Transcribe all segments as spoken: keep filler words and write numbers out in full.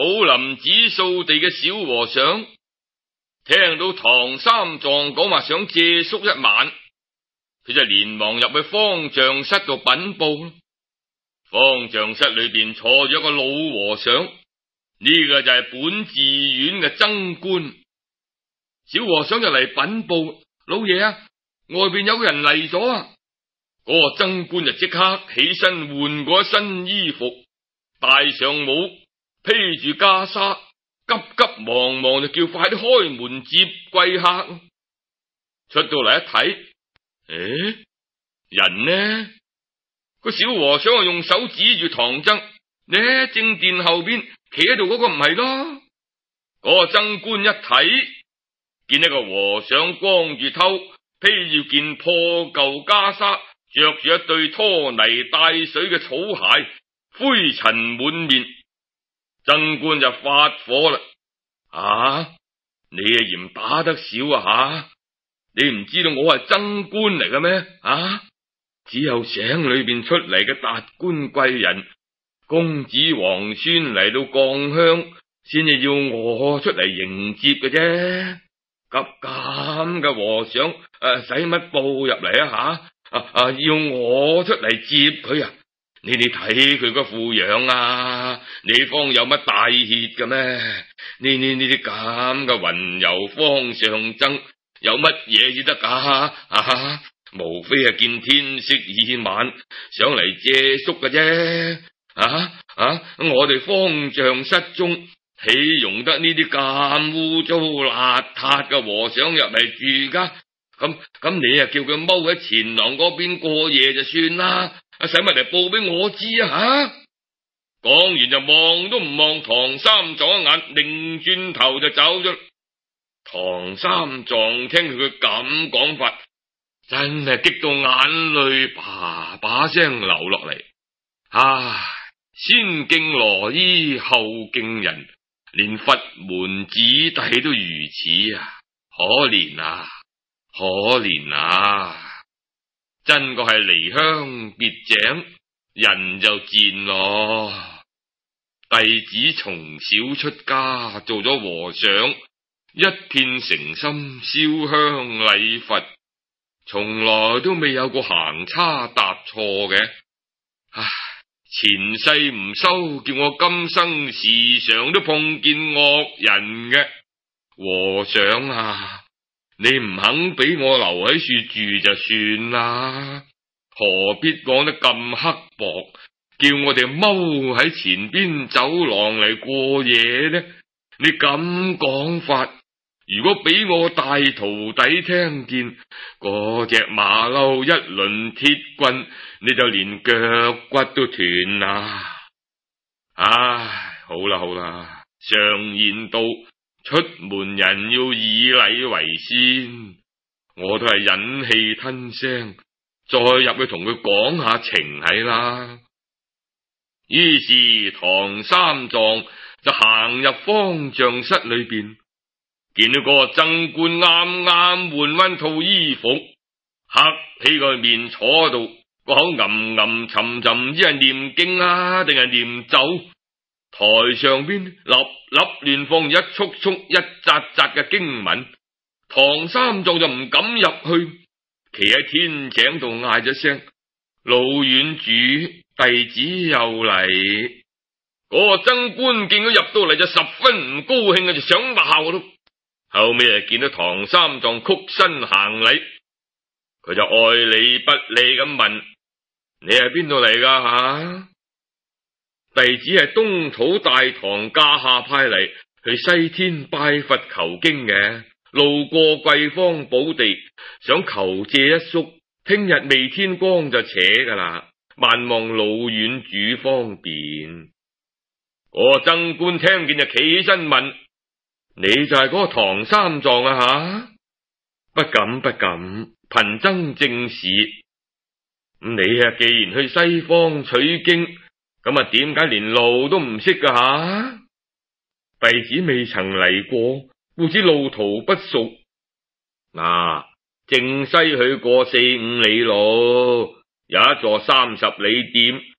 寶林寺掃地嘅小和尚，聽到唐三藏講話想借宿一晚，佢就連忙入去方丈室度稟報。方丈室裏邊坐咗一個老和尚，呢個就係本寺院嘅僧官。小和尚就嚟稟報：老爺啊，外邊有個人嚟咗啊！嗰個僧官就即刻起身換過一身衣服，戴上帽，披住袈裟，急急忙忙就叫快啲開門接貴客。出到嚟一睇，誒，人呢？個小和尚啊用手指住唐僧，呢正殿後邊企喺度嗰個唔係咯？嗰個僧官一睇，見一個和尚光住頭，披住件破舊袈裟，着住一對拖泥帶水嘅草鞋，灰塵滿面。僧官就發火啦！啊，你啊嫌打得少啊吓？你唔知道我係僧官嚟嘅咩？啊，只有省裏邊出嚟嘅達官貴人、公子皇孫嚟到降香，先至要我出嚟迎接嘅啫。急咁嘅和尚，誒，使乜報入嚟啊吓？啊啊，要我出嚟接佢啊？你哋睇佢個副樣啊，你方有乜大脅嘅咩？呢呢呢啲咁嘅雲遊方上僧，有乜嘢至得噶？啊，無非係見天色已晚，想嚟借宿嘅啫。啊啊，我哋方丈室中，豈容得呢啲咁污糟邋遢嘅和尚入嚟住噶？咁咁，你啊叫佢踎喺前廊嗰邊過夜就算啦。使乜嚟報俾我知啊吓？講完就望都唔望唐三藏一眼，擰轉頭就走咗。唐三藏聽佢咁講法，真係激到眼淚叭叭聲流落嚟。唉，先敬羅衣後敬人，連佛門子弟都如此啊！可憐啊，可憐啊！真個係離鄉別井，人就賤咯。弟子從小出家做咗和尚，一片誠心燒香禮佛，從來都未有過行差踏錯嘅。唉，前世唔修，叫我今生時常都碰見惡人嘅。和尚啊，你唔肯俾我留喺處住就算啦，何必講得咁刻薄，叫我哋踎喺前邊走廊嚟過夜呢？你咁講法，如果俾我大徒弟聽見，嗰隻馬騮一輪鐵棍，你就連腳骨都斷啦！唉，好啦好啦，常言道，出門人要以禮為先，我都係忍氣吞聲，再入去同佢講下情係啦。於是唐三藏就行入方丈室裏邊，見到嗰個僧官啱啱換翻套衣服，黑起個面坐度，個口吟吟沉沉，唔知係念經啊定係念咒。台上邊立立亂放一束束一扎扎嘅經文，唐三藏就唔敢入去，企喺天井度嗌咗聲：老院主，弟子又嚟。嗰個僧官見佢入到嚟就十分唔高興啊，就想鬧咯。後尾啊見到唐三藏曲身行禮，佢就愛理不理咁問：你係邊度嚟噶吓？弟子係東土大唐駕下派嚟去西天拜佛求經嘅，路過貴方寶地，想求借一宿，聽日未天光就扯噶啦，萬望老院主方便。個僧官聽見就企起身問：你就係嗰個唐三藏啊吓？不敢不敢，貧僧正是。咁你啊既然去西方取經，咁啊，點解連路都唔識噶吓？弟子未曾嚟過，故知路途不熟。嗱、啊，正西去過四五里路，有一座三十里店，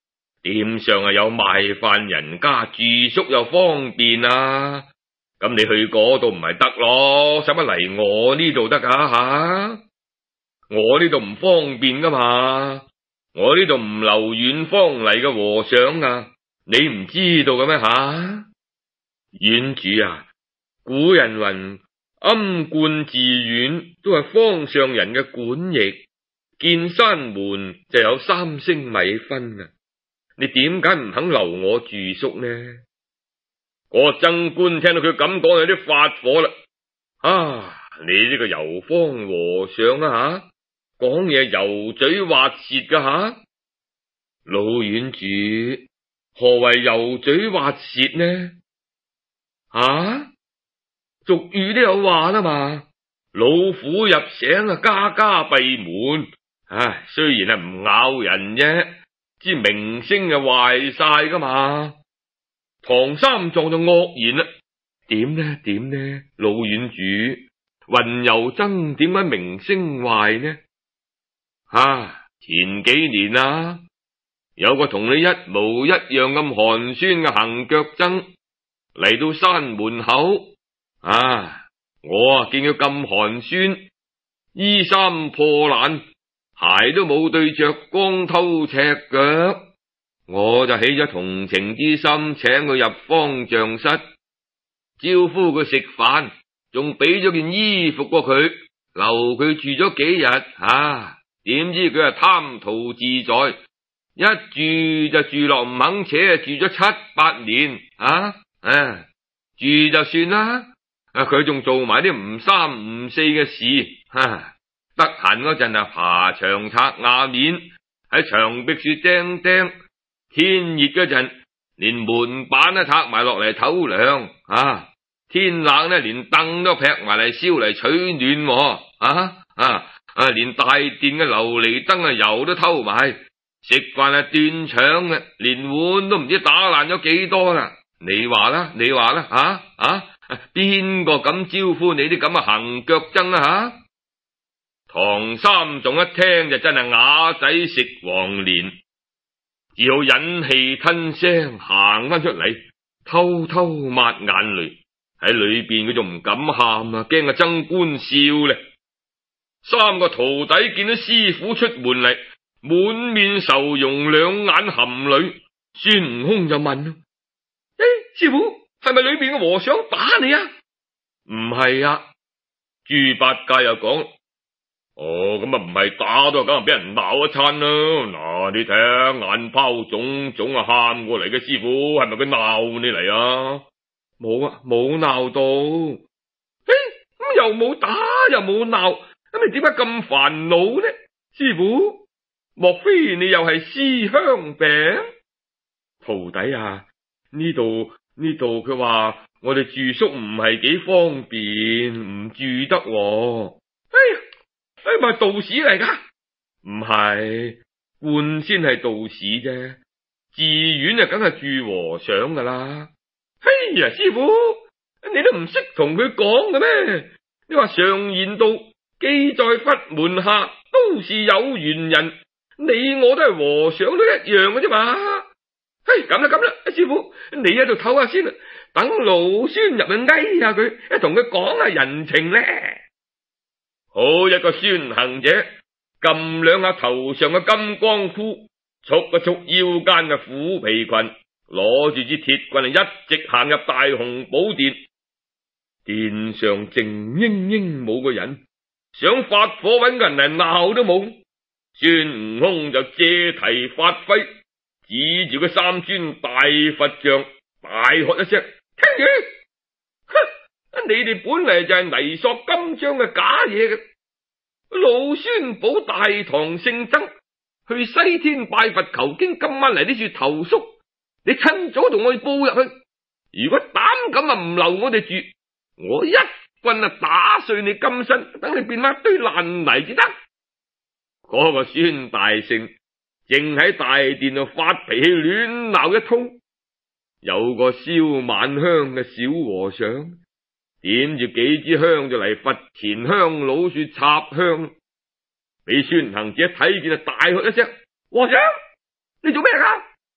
店上啊有賣飯人家，住宿又方便啊。咁你去嗰度唔係得咯，使乜嚟我呢度得噶吓？我呢度唔方便噶嘛，我呢度唔留遠方嚟嘅和尚啊，你唔知道嘅咩吓？院主啊，古人云庵觀寺院都係方上人嘅管役，見山門就有三升米分啊！你點解唔肯留我住宿呢？嗰個僧官聽到佢咁講有啲發火啦！啊，你呢個遊方和尚啊吓，講嘢油嘴滑舌噶吓！老院主，何謂油嘴滑舌呢？啊，俗語都有話啦嘛，老虎入醒啊，家家閉門。唉，雖然係唔咬人啫，知名聲就壞晒噶嘛。唐三藏就愕然啦，點呢點呢？老院主，雲遊僧點解名聲壞呢？啊，前幾年啊，有個同你一模一樣咁寒酸嘅行腳僧嚟到山門口，啊，我啊見佢咁寒酸，衣衫破爛，鞋都冇對着，光頭赤腳，我就起咗同情之心，請佢入方丈室，招呼佢食飯，仲俾咗件衣服過佢，留佢住咗幾日啊！點知佢係貪圖自在，一住就住落唔肯扯，住咗七八年啊！啊，住就算啦，啊佢仲做埋啲唔三唔四嘅事，啊得閒嗰陣啊爬牆拆瓦面，喺牆壁處釘釘，天熱嗰陣連門板都拆埋落嚟唞涼，啊天冷呢連凳都劈埋嚟燒嚟取暖，啊啊啊連大殿嘅琉璃燈啊油都偷埋，食飯啊斷腸嘅，連碗都唔知打爛咗幾多啦！你話啦，你話啦，啊啊邊個敢招呼你啲咁嘅行腳僧啊吓？唐三藏一聽就真係啞仔食黃連，只好忍氣吞聲行翻出嚟，偷偷抹眼淚。喺裏邊佢仲唔敢喊啊，驚個僧官笑咧。三個徒弟見到師傅出門嚟，滿面愁容，兩眼含淚。孫悟空就問：誒，師傅係咪裏邊嘅和尚打你啊？唔係啊。豬八戒又講：哦，咁啊唔係打都梗係俾人鬧一餐啦。嗱，你睇下眼泡腫腫啊，喊過嚟嘅師傅係咪佢鬧你嚟啊？冇啊，冇鬧到。誒，咁又冇打又冇鬧，咁你點解咁煩惱呢？師傅，莫非你又係思鄉病？徒弟啊，呢度呢度佢話我哋住宿唔係幾方便，唔住得喎。哎呀，哎咪道士嚟噶？唔係，官先係道士啫，寺院啊梗係住和尚噶啦。哎呀，師傅，你都唔識同佢講嘅咩？你話常言道，記在佛門下都是有緣人，你我都係和尚都一樣嘅啫嘛。嘿，咁啦咁啦，師傅你喺度唞下先啦，等老孫入去翳下佢，同佢講下人情咧。好一個孫行者，撳兩下頭上嘅金光箍，束一束腰間嘅虎皮裙，攞住支鐵棍，一直行入大雄寶殿。殿上靜英英冇個人，想發火搵個人嚟鬧都冇。孫悟空就借題發揮，指住個三尊大佛像，大喝一聲：聽住！哼，你哋本嚟就係泥塑金章嘅假嘢嘅。老孫保大唐聖僧去西天拜佛求經，今晚嚟呢處投宿，你趁早同我哋報入去。如果膽敢啊唔留我哋住，我一棍啊打碎你金身，等你變翻堆爛泥至得。嗰個孫大聖正喺大殿度發脾氣亂鬧一通，有個燒晚香嘅小和尚點住幾支香就嚟佛前香爐處插香，俾孫行者睇見就大喝一聲：和尚，你做咩噶？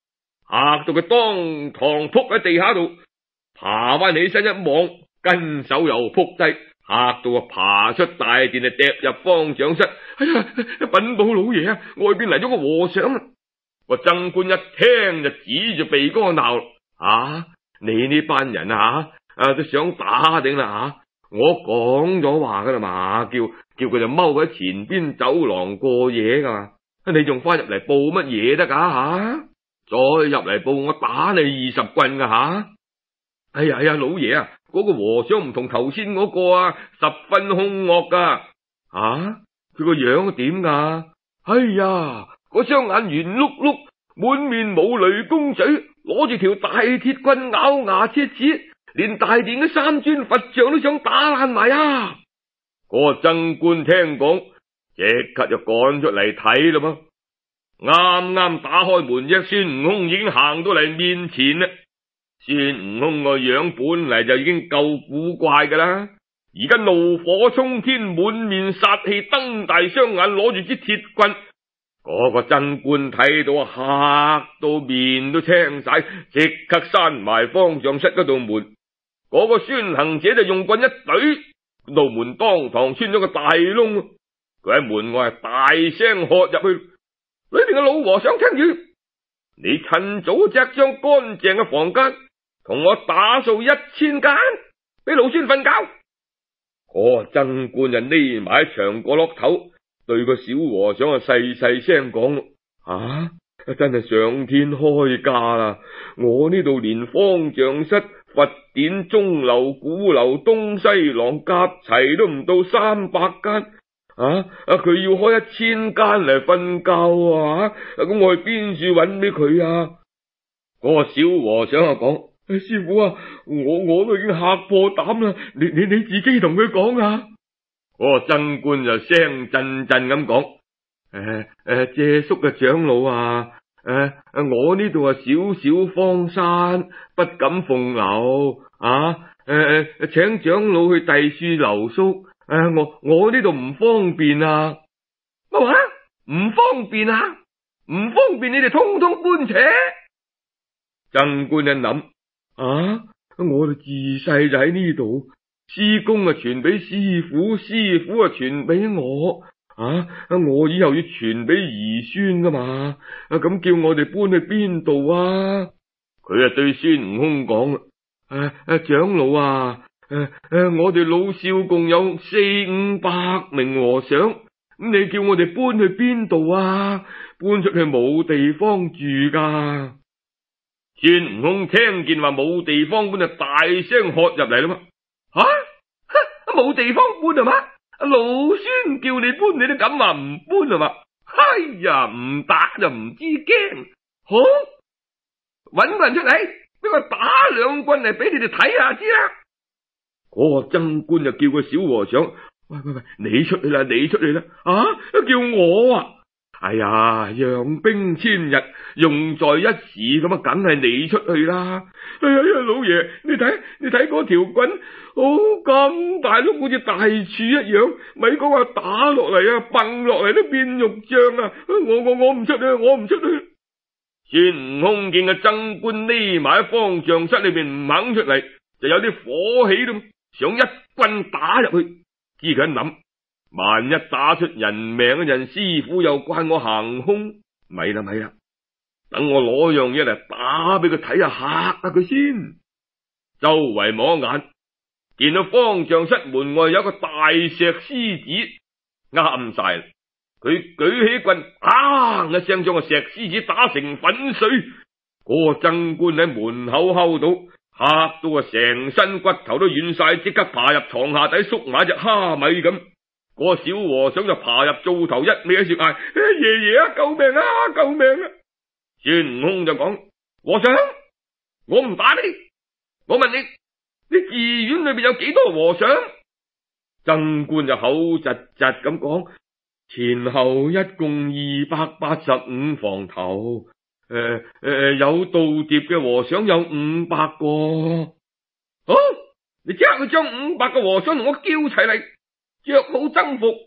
嚇到佢當堂仆喺地下度，爬翻起身一望，跟手又仆低，嚇到啊爬出大殿啊，趯入方丈室。哎呀，稟報老爺啊，外邊嚟咗個和尚啊！個僧官一聽就指住鼻哥鬧：啊，你呢班人啊啊都想打頂啦啊！我講咗話噶啦嘛，叫叫佢就踎喺前邊走廊過夜噶嘛，你仲翻入嚟報乜嘢得噶吓？再入嚟報我打你二十棍噶吓！哎呀哎呀，老爺啊，嗰、那個和尚唔同頭先嗰個啊，十分兇惡噶啊！佢個樣點噶？哎呀，嗰雙眼圓碌碌，滿面冇雷公嘴，攞住條大鐵棍咬牙切齒，連大殿嘅三尊佛像都想打爛埋啊！嗰、那個僧官聽講，即刻就趕出嚟睇啦嘛。啱啱打開門啫，孫悟空已經行到嚟面前啦。孫悟空個樣本嚟就已經夠古怪噶啦，而家怒火沖天，滿面殺氣，瞪大雙眼，攞住支鐵棍。嗰、那個僧官睇到嚇到面都青晒，即刻閂埋方丈室嗰道門。嗰、那個孫行者就用棍一懟，道門當堂穿咗個大窿。佢喺門外大聲喝入去：裏邊嘅老和尚聽住，你趁早隻張乾淨嘅房間同我打掃一千間，俾老孫瞓覺。嗰、那個僧官就匿埋喺牆角落頭，對個小和尚啊細細聲講：啊，真係上天開價啦！我呢度連方丈室、佛典、鐘樓、鼓樓、東西廊夾齊都唔到三百間。啊！啊！佢要開一千間嚟瞓覺啊！咁我去邊處揾俾佢啊？嗰、那個小和尚啊講：師傅啊，我我都已經嚇破膽啦！你你你自己同佢講啊！嗰、那個僧官就聲震震咁講：誒、呃、誒、呃，借宿嘅長老啊，誒、呃、誒，我呢度啊小小荒山，不敢奉留啊！誒、呃、誒，請長老去第處留宿。誒、呃，我我呢度唔方便啊！乜話？唔方便啊？唔方便，你哋通通搬扯。僧官一諗：啊，我哋自細就喺呢度，師公啊傳俾師傅，師傅啊傳俾我，啊，我以後要傳俾兒孫噶嘛，啊，咁叫我哋搬去邊度啊？佢啊對孫悟空講：誒誒，長老啊！誒誒、呃，我哋老少共有四五百名和尚，咁你叫我哋搬去邊度啊？搬出去冇地方住噶。孫悟空聽見話冇地方搬，就大聲喝入嚟啦嘛。吓、啊，冇地方搬啊嘛？老孫叫你搬，你都敢話唔搬啊嘛？哎呀，唔打就唔知驚。好，搵個人出嚟，俾我打兩棍嚟俾你哋睇下知啦。嗰個僧官就叫個小和尚：喂喂喂，你出去啦，你出去啦！啊，叫我啊！哎呀，養兵千日，用在一時咁啊，梗係你出去啦！哎呀呀，老爺，你睇你睇嗰條棍，好咁大碌，好似大柱一樣，咪講話打落嚟啊，蹦落嚟都變肉醬啊！我我我唔出去，我唔出去！孫悟空見個僧官匿埋喺方丈室裏邊唔肯出嚟，就有啲火氣咯。想一棍打入去，知佢一諗，萬一打出人命嗰陣，師傅又怪我行凶，咪啦咪啦，等我攞樣嘢嚟打俾佢睇下，嚇下佢先。周圍望一眼，見到方丈室門外有個大石獅子，啱晒啦。佢舉起棍，砰一聲將個石獅子打成粉碎。嗰、那個僧官喺門口睺到，嚇到啊，成身骨頭都軟晒，即刻爬入床下底縮埋隻蝦米咁。嗰、那個小和尚就爬入灶頭，一味喺度嗌：爺爺啊，救命啊，救命啊！孫悟空就講：和尚，我唔打你，我問你，你寺院裏邊有幾多和尚？僧官就口窒窒咁講：前後一共二百八十五房頭。誒誒、呃呃，有道碟嘅和尚有五百個。好，你即刻去將五百個和尚同我叫齊嚟，着好僧服，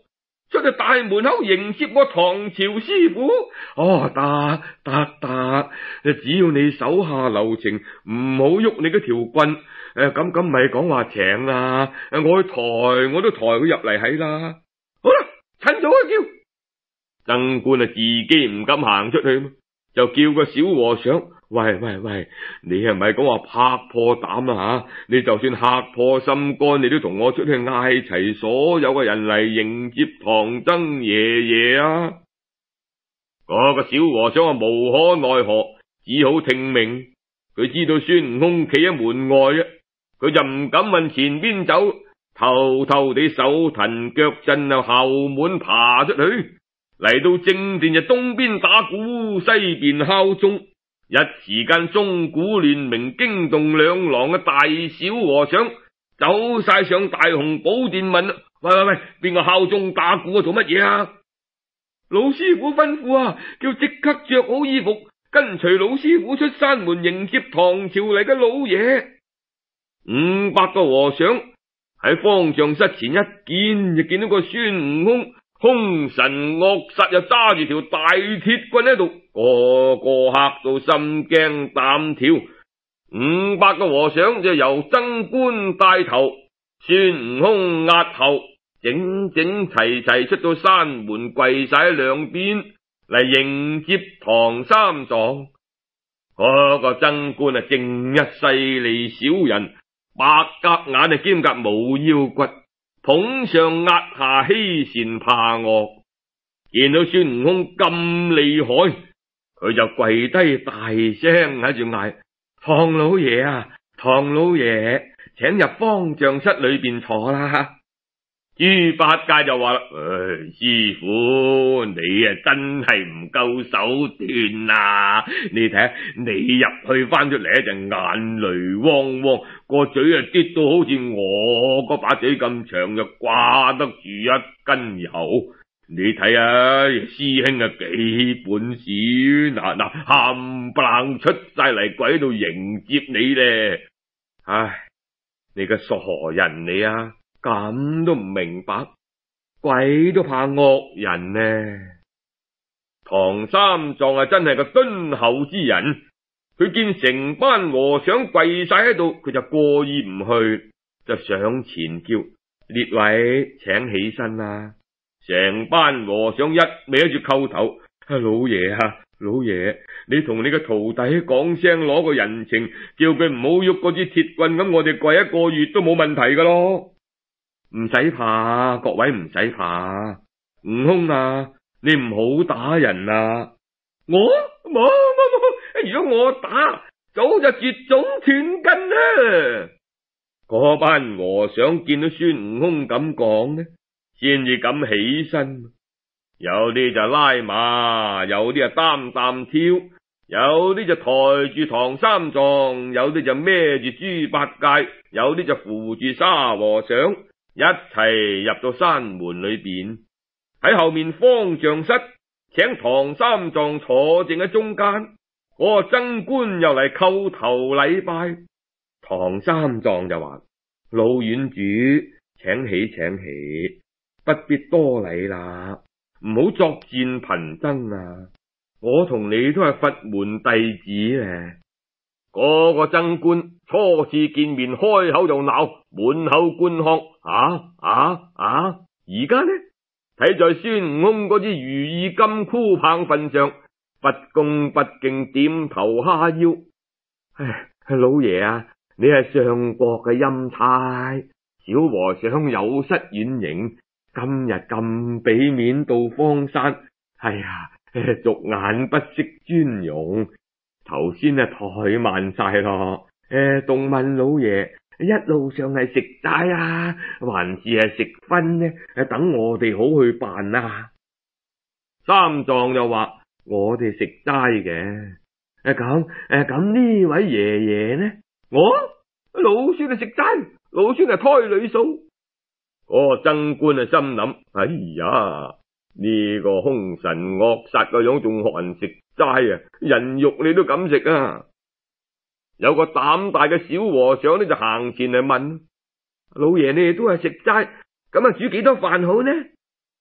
出去大門口迎接我唐朝師傅。哦，得得得，只要你手下留情，唔好喐你嗰條棍，誒咁咁咪講話請啦，我去抬我都抬佢入嚟喺啦。好啦，趁早一叫。僧官啊，自己唔敢行出去，就叫個小和尚，喂喂喂，你係咪講話拍破膽啊吓？你就算嚇破心肝，你都同我出去嗌齊所有嘅人嚟迎接唐僧爺爺啊！嗰個小和尚啊，無可奈何，只好聽命。佢知道孫悟空企喺門外啊，佢就唔敢問前邊走，偷偷地手騰腳震啊，後門爬出去。嚟到正殿就東邊打鼓，西邊敲鐘，一時間鐘鼓亂鳴，驚動兩廊嘅大小和尚，走晒上大雄寶殿問：喂喂喂，邊個敲鐘打鼓啊？做乜嘢啊？老師傅吩咐啊，叫即刻着好衣服，跟隨老師傅出山門迎接唐朝嚟嘅老爺。五百個和尚喺方丈室前一見就見到個孫悟空。凶神惡煞又揸住條大鐵棍喺度，個個嚇到心驚膽跳。五百個和尚就由僧官帶頭，孫悟空押後，整整齊齊出到山門，跪晒喺兩邊嚟迎接唐三藏。嗰、那個僧官啊，正一勢利小人，白鴿眼啊，兼夾冇腰骨。捧上壓下，欺善怕惡，見到孫悟空咁厲害，佢就跪低大聲喺度嗌：唐老爺啊，唐老爺，請入方丈室裏邊坐啦。豬八戒就話啦：唉、哎，師傅，你啊真係唔夠手段啊！你睇下，你入去翻出嚟就眼淚汪汪，個嘴啊跌到好似我嗰把嘴咁長，就掛得住一根油。你睇下師兄啊幾本事，嗱嗱冚唪唥出晒嚟跪喺度迎接你咧。唉，你個傻人你啊！咁都唔明白，鬼都怕惡人呢。唐三藏啊，真係個敦厚之人。佢見成班和尚跪晒喺度，佢就過意唔去，就上前叫列位請起身啦。成班和尚一味喺住叩頭：老爺啊，老爺，你同你個徒弟講聲攞個人情，叫佢唔好喐嗰支鐵棍，咁我哋跪一個月都冇問題噶咯。唔使怕，各位唔使怕。悟空啊，你唔好打人啊！我冇冇冇，如果我打，早就絕種斷根啦。嗰班和尚見到孫悟空咁講呢，先至敢起身。有啲就拉馬，有啲就擔擔挑，有啲就抬住唐三藏，有啲就孭住豬八戒，有啲就扶住沙和尚。一齊入到山門裏邊，喺後面方丈室，請唐三藏坐正喺中間。嗰個僧官又嚟叩頭禮拜。唐三藏就話：老院主，請起請起，不必多禮啦，唔好作戰頻爭啊！我同你都係佛門弟子咧。嗰個僧官初次見面，開口就鬧，滿口官腔。啊啊啊！而家呢，睇在孫悟空嗰支如意金箍棒份上，不恭不敬，點頭哈腰。唉，老爺啊，你係上國嘅欽差，小和尚有失遠迎，今日咁俾面到荒山，哎呀，俗眼不識尊容。頭先啊怠慢晒咯，誒，動問老爺，一路上係食齋啊，還是係食葷呢？誒，等我哋好去辦啊。三藏又話：我哋食齋嘅。誒，咁誒，咁呢位爺爺呢？我老孫係食齋，老孫係胎裏素。嗰個僧官啊心諗：哎呀，呢個凶神惡煞個樣，仲學人食齋啊！人肉你都敢食啊！有個膽大嘅小和尚呢，就行前嚟問：老爺，你哋都係食齋，咁啊煮幾多飯好呢？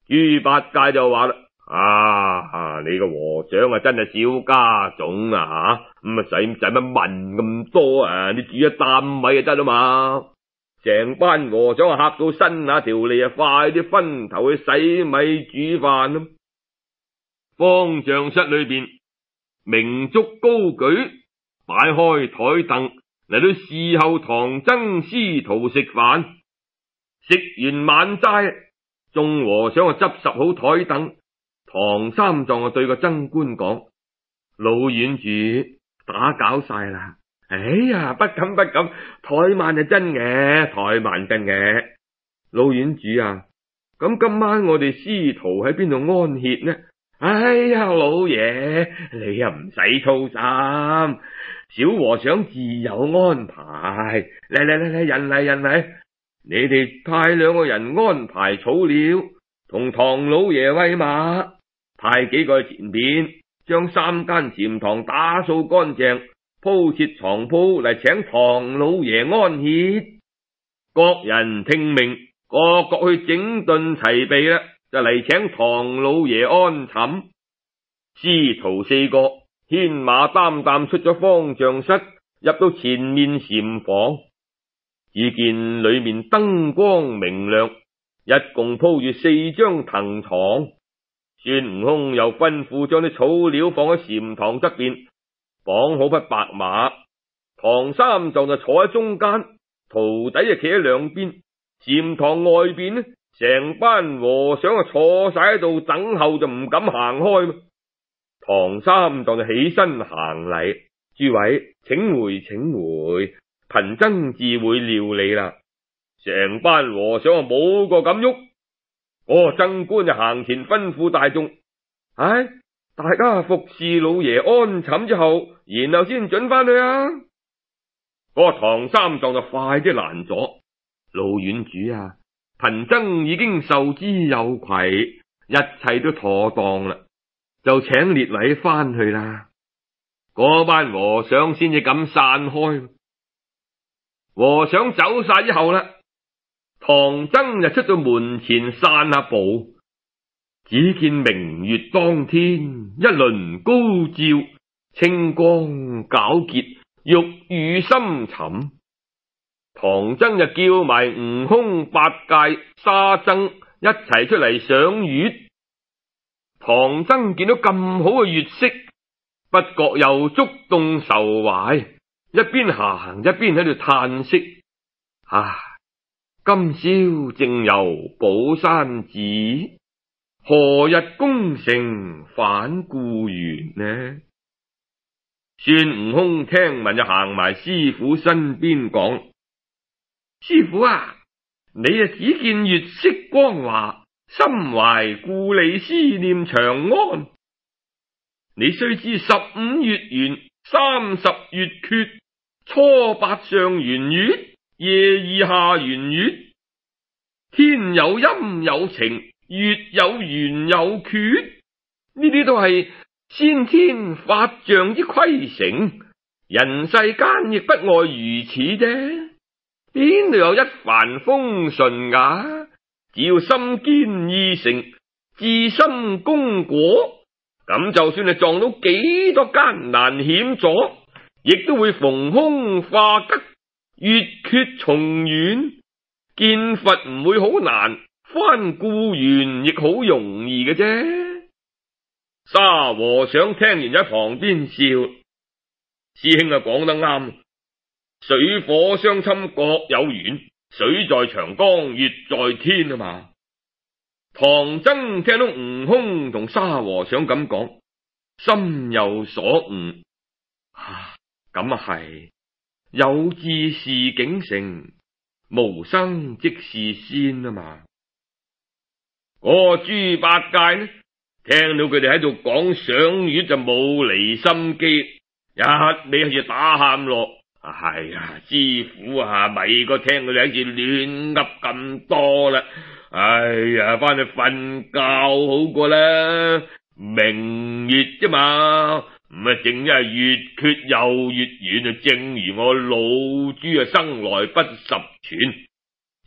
豬八戒就話啦：啊，你個和尚啊，真係小家種啊吓，咁啊使唔使乜問咁多啊？你煮一擔米就得啦嘛。成班和尚啊嚇到伸下條脷啊，快啲分頭去洗米煮飯啦。方丈室裏邊明燭高舉，擺開台凳嚟到侍候唐僧師徒食飯。食完晚齋，眾和尚啊執拾好台凳。唐三藏啊對個僧官講：老院主打攪晒啦。哎呀，不敢不敢，怠慢係真嘅，怠慢真嘅。老院主啊，咁今晚我哋師徒喺邊度安歇呢？哎呀，老爺你又唔使操心，小和尚自有安排。嚟嚟嚟嚟，人嚟人嚟，你哋派兩個人安排草料，同唐老爺喂馬，派幾個去前邊，將三間禪堂打掃乾淨，鋪設床鋪嚟請唐老爺安歇。各人聽命，個個去整頓齊備啦，就嚟請唐老爺安寢。師徒四個牽馬擔擔出咗方丈室，入到前面禪房，只見裏面燈光明亮，一共鋪住四張藤床。孫悟空又吩咐將啲草料放喺禪堂側邊，綁好匹白馬。唐三藏就坐喺中間，徒弟就企喺兩邊。禪堂外邊呢，成班和尚啊坐晒喺度等候，就唔敢行開。唐三藏就起身行禮：諸位請回請回，貧僧自會料理啦。成班和尚啊冇個敢喐。嗰個僧官就行前吩咐大眾：唉，大家服侍老爺安寢之後，然後先准翻去啊。嗰個唐三藏就快啲攔咗：老院主啊，貧僧已經受之有愧，一切都妥當啦，就請列位翻去啦。嗰班和尚先至敢散開。和尚走晒之後啦，唐僧就出到門前散下步，只見明月當天，一輪高照，清光皎潔，玉宇深沉。唐僧就叫埋悟空、八戒、沙僧一齊出嚟賞月。唐僧見到咁好嘅月色，不覺又觸動愁懷，一邊行一邊喺度嘆息：啊，今宵正遊寶山寺，何日功成返故園呢？孫悟空聽聞就行埋師傅身邊講：師傅啊，你啊只見月色光華，心懷故里思念長安。你須知十五月圓，三十月缺，初八上圓月，夜二下圓月，天有陰有晴，月有圓有缺，呢啲都係先天法象之規成，人世間亦不外如此啫。邊度有一帆風順噶？只要心堅意誠，至心功果，咁就算係撞到幾多艱難險阻，亦都會逢凶化吉，月缺重圓，見佛唔會好難，翻故園亦好容易嘅啫。沙和尚聽完喺旁邊笑：師兄啊講得啱，水火相侵各有緣，水在長江月在天啊嘛。唐僧聽到悟空同沙和尚咁講，心有所悟。啊，咁啊係，有志事竟成，無生即是仙啊嘛。嗰個豬八戒呢，聽到佢哋喺度講賞月就冇離心機，一味喺度打喊落。係呀，師傅啊，咪個聽佢哋喺度亂噏咁多啦。哎呀，翻去瞓覺好過啦。明月啫嘛，唔係正因係月缺又月圓啊。正如我老豬啊，生來不十全，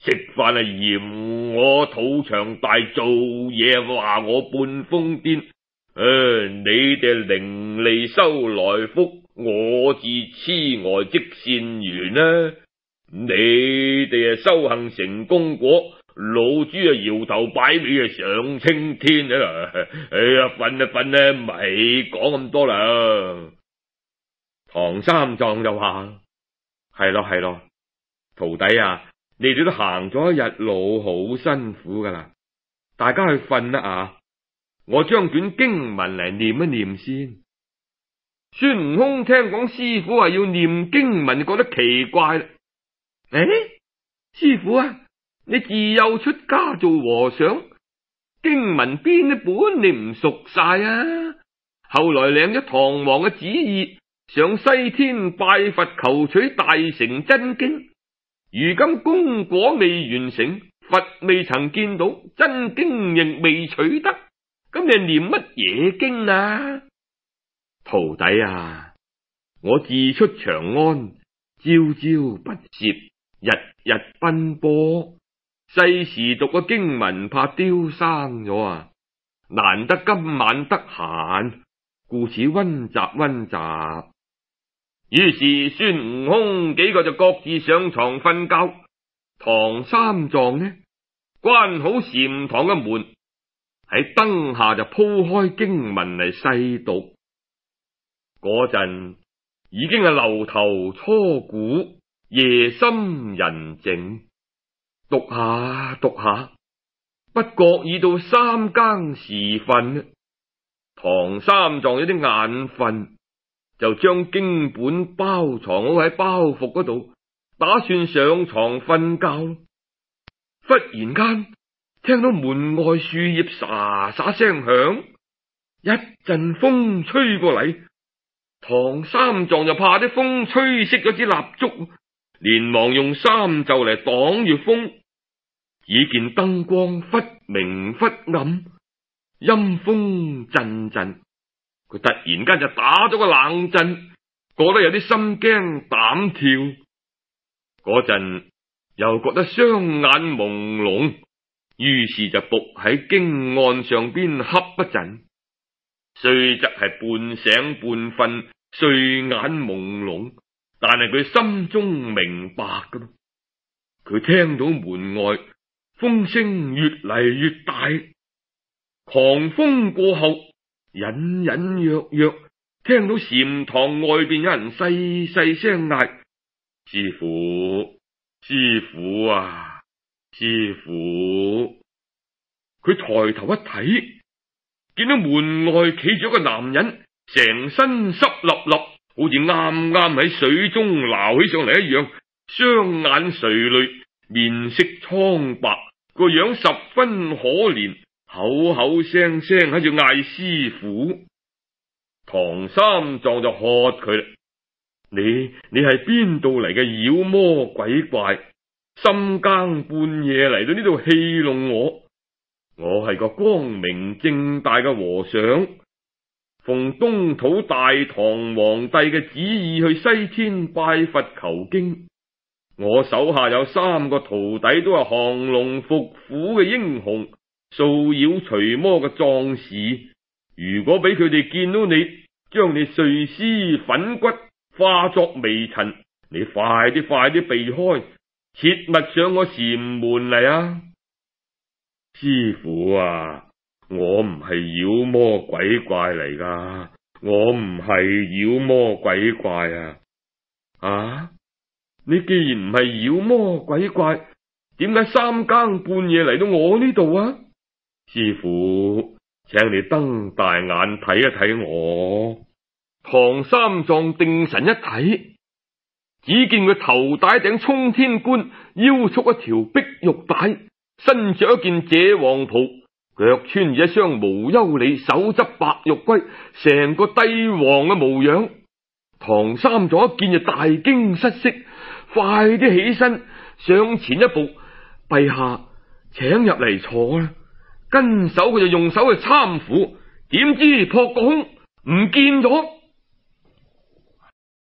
食飯係嫌我肚腸大，做嘢話我半瘋癲。誒，你哋伶俐收來福，我自痴呆即善緣啦。你哋啊修行成功果，老豬啊搖頭擺尾啊上青天啊！哎呀，瞓啊瞓啊，唔係講咁多啦。唐三藏就話：係咯係咯，徒弟啊，你哋都行咗一日路，好辛苦噶啦，大家去瞓啦啊！我將卷經文嚟念一念先。孫悟空聽講師傅話要念經文，覺得奇怪啦。誒，師傅啊，你自幼出家做和尚，經文邊一本你唔熟晒啊？後來領咗唐王嘅旨意，上西天拜佛求取大乘真經，如今功果未完成，佛未曾見到，真經亦未取得，咁你念乜嘢經啊？徒弟啊，我自出長安，朝朝不歇，日日奔波，世時讀個經文怕丟生咗啊！難得今晚得閒，故此溫習溫習。於是孫悟空幾個就各自上床瞓覺，唐三藏呢關好禪堂嘅門，喺燈下就鋪開經文嚟細讀。嗰陣已經係樓頭初鼓，夜深人靜，讀下讀下，不覺已到三更時分。唐三藏有啲眼瞓，就將經本包藏好喺包袱嗰度，打算上床瞓覺。忽然間聽到門外樹葉沙沙聲響，一陣風吹過嚟，唐三藏就怕啲風吹熄咗支蠟燭，連忙用衫袖嚟擋住風。只見燈光忽明忽暗，陰風陣陣，佢突然間就打咗個冷震，覺得有啲心驚膽跳。嗰陣又覺得雙眼朦朧，於是就伏喺經案上邊瞌一陣，雖則係半醒半瞓，睡眼朦朧，但係佢心中明白噶。佢聽到門外風聲越嚟越大，狂風過後，隱隱約約聽到禪堂外邊有人細細聲嗌：師父，師父啊，師父！佢抬頭一睇，見到門外企咗個男人，成身濕立立，好似啱啱喺水中撈起上嚟一樣，雙眼垂淚，面色蒼白，個樣十分可憐，口口聲聲喺度嗌師父。唐三藏就喝佢啦：你你係邊度嚟嘅妖魔鬼怪？深更半夜嚟到呢度戲弄我？我係個光明正大嘅和尚，奉東土大唐皇帝嘅旨意去西天拜佛求經。我手下有三個徒弟，都係降龍伏虎嘅英雄，掃妖除魔嘅壯士。如果俾佢哋見到你，將你碎屍粉骨化作微塵，你快啲快啲避開，切勿上我禪門嚟啊！師父啊，我唔係妖魔鬼怪嚟噶，我唔係妖魔鬼怪啊！啊，你既然唔係妖魔鬼怪，點解三更半夜嚟到我呢度啊？師父，請你瞪大眼睇一睇我。唐三藏定神一睇，只見佢頭戴一頂衝天冠，腰束一條碧玉帶，身着一件謝黃袍，腳穿住一雙無憂里，手執白玉圭，成個帝王嘅模樣。唐三藏一見就大驚失色，快啲起身上前一步：陛下，請入嚟坐啦。跟手佢就用手去攙扶，點知撲個空唔見咗。